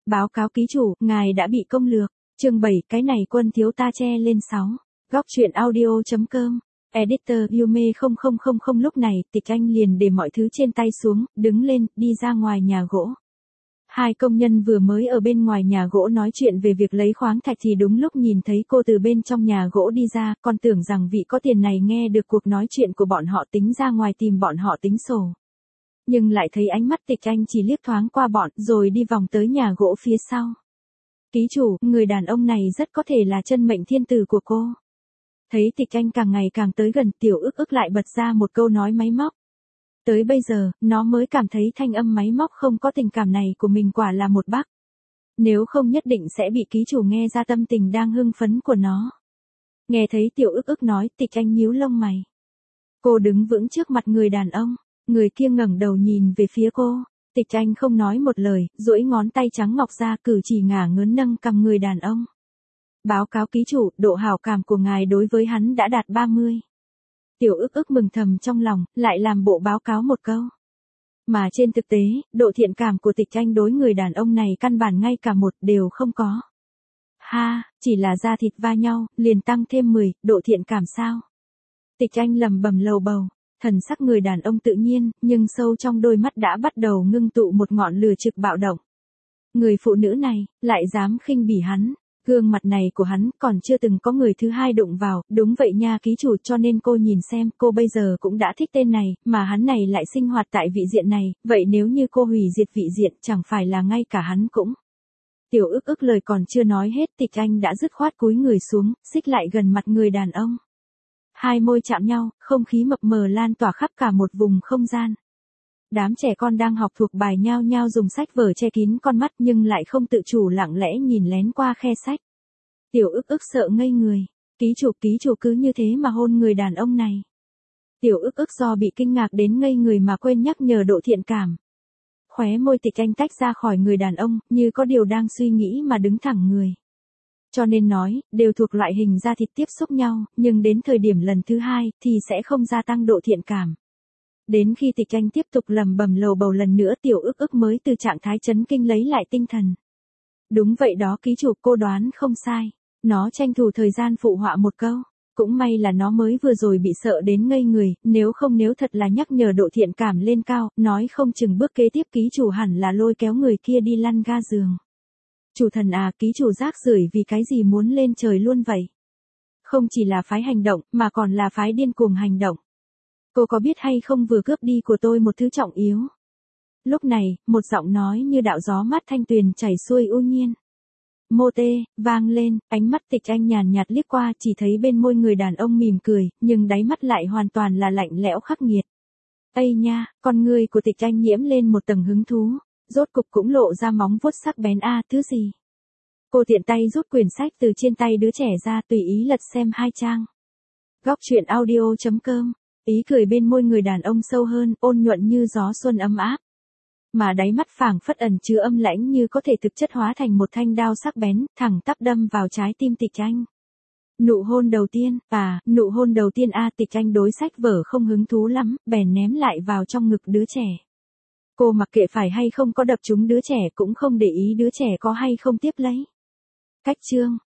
Báo cáo ký chủ, ngài đã bị công lược. Chương 7, cái này quân thiếu ta che lên 6. Góc truyện audio.com. Editor Yume 0000. Lúc này, Tịch Anh liền để mọi thứ trên tay xuống, đứng lên, đi ra ngoài nhà gỗ. Hai công nhân vừa mới ở bên ngoài nhà gỗ nói chuyện về việc lấy khoáng thạch thì đúng lúc nhìn thấy cô từ bên trong nhà gỗ đi ra, còn tưởng rằng vị có tiền này nghe được cuộc nói chuyện của bọn họ tính ra ngoài tìm bọn họ tính sổ. Nhưng lại thấy ánh mắt Tịch Anh chỉ liếc thoáng qua bọn, rồi đi vòng tới nhà gỗ phía sau. Ký chủ, người đàn ông này rất có thể là chân mệnh thiên tử của cô. Thấy Tịch Anh càng ngày càng tới gần, Tiểu ức lại bật ra một câu nói máy móc. Tới bây giờ, nó mới cảm thấy thanh âm máy móc không có tình cảm này của mình quả là một bug. Nếu không nhất định sẽ bị ký chủ nghe ra tâm tình đang hưng phấn của nó. Nghe thấy Tiểu ức nói, Tịch Anh nhíu lông mày. Cô đứng vững trước mặt người đàn ông, người kia ngẩng đầu nhìn về phía cô. Tịch Anh không nói một lời, duỗi ngón tay trắng ngọc ra, cử chỉ ngả ngớn nâng cằm người đàn ông. Báo cáo ký chủ, độ hảo cảm của ngài đối với hắn đã đạt 30. Tiểu ức mừng thầm trong lòng, lại làm bộ báo cáo một câu. Mà trên thực tế, độ thiện cảm của Tịch Anh đối người đàn ông này căn bản ngay cả một đều không có. Ha, chỉ là da thịt va nhau, liền tăng thêm 10, độ thiện cảm sao? Tịch Anh lẩm bẩm lầu bầu, thần sắc người đàn ông tự nhiên, nhưng sâu trong đôi mắt đã bắt đầu ngưng tụ một ngọn lửa trực bạo động. Người phụ nữ này, lại dám khinh bỉ hắn. Gương mặt này của hắn còn chưa từng có người thứ hai đụng vào, đúng vậy nha ký chủ, cho nên cô nhìn xem, cô bây giờ cũng đã thích tên này, mà hắn này lại sinh hoạt tại vị diện này, vậy nếu như cô hủy diệt vị diện chẳng phải là ngay cả hắn cũng. Tiểu ức lời còn chưa nói hết, Tịch Anh đã dứt khoát cúi người xuống, xích lại gần mặt người đàn ông. Hai môi chạm nhau, không khí mập mờ lan tỏa khắp cả một vùng không gian. Đám trẻ con đang học thuộc bài nhao nhao dùng sách vở che kín con mắt nhưng lại không tự chủ lặng lẽ nhìn lén qua khe sách. Tiểu ức sợ ngây người. Ký chủ cứ như thế mà hôn người đàn ông này. Tiểu ức do bị kinh ngạc đến ngây người mà quên nhắc nhở độ thiện cảm. Khóe môi Tịch Anh tách ra khỏi người đàn ông, như có điều đang suy nghĩ mà đứng thẳng người. Cho nên nói, đều thuộc loại hình da thịt tiếp xúc nhau, nhưng đến thời điểm lần thứ hai, thì sẽ không gia tăng độ thiện cảm. Đến khi Tịch Anh tiếp tục lẩm bẩm lầu bầu lần nữa, Tiểu ức mới từ trạng thái chấn kinh lấy lại tinh thần. Đúng vậy đó ký chủ, cô đoán không sai. Nó tranh thủ thời gian phụ họa một câu. Cũng may là nó mới vừa rồi bị sợ đến ngây người, nếu thật là nhắc nhở độ thiện cảm lên cao, nói không chừng bước kế tiếp ký chủ hẳn là lôi kéo người kia đi lăn ga giường. Chủ thần à, ký chủ rác rưởi vì cái gì muốn lên trời luôn vậy? Không chỉ là phái hành động, mà còn là phái điên cuồng hành động. Cô có biết hay không vừa cướp đi của tôi một thứ trọng yếu. Lúc này, một giọng nói như đạo gió mát thanh tuyền chảy xuôi u nhiên. Mô tê, vang lên, ánh mắt Tịch Anh nhàn nhạt liếc qua chỉ thấy bên môi người đàn ông mỉm cười, nhưng đáy mắt lại hoàn toàn là lạnh lẽo khắc nghiệt. Ây nha, con người của Tịch Anh nhiễm lên một tầng hứng thú, rốt cục cũng lộ ra móng vuốt sắc bén thứ gì. Cô tiện tay rút quyển sách từ trên tay đứa trẻ ra tùy ý lật xem 2 trang. Góc truyện audio.com. Ý cười bên môi người đàn ông sâu hơn, ôn nhuận như gió xuân ấm áp. Mà đáy mắt phảng phất ẩn chứa âm lãnh như có thể thực chất hóa thành một thanh đao sắc bén, thẳng tắp đâm vào trái tim Tịch Anh. Nụ hôn đầu tiên, nụ hôn đầu tiên Tịch Anh đối sách vở không hứng thú lắm, bèn ném lại vào trong ngực đứa trẻ. Cô mặc kệ phải hay không có đập trúng đứa trẻ cũng không để ý đứa trẻ có hay không tiếp lấy. Cách chương.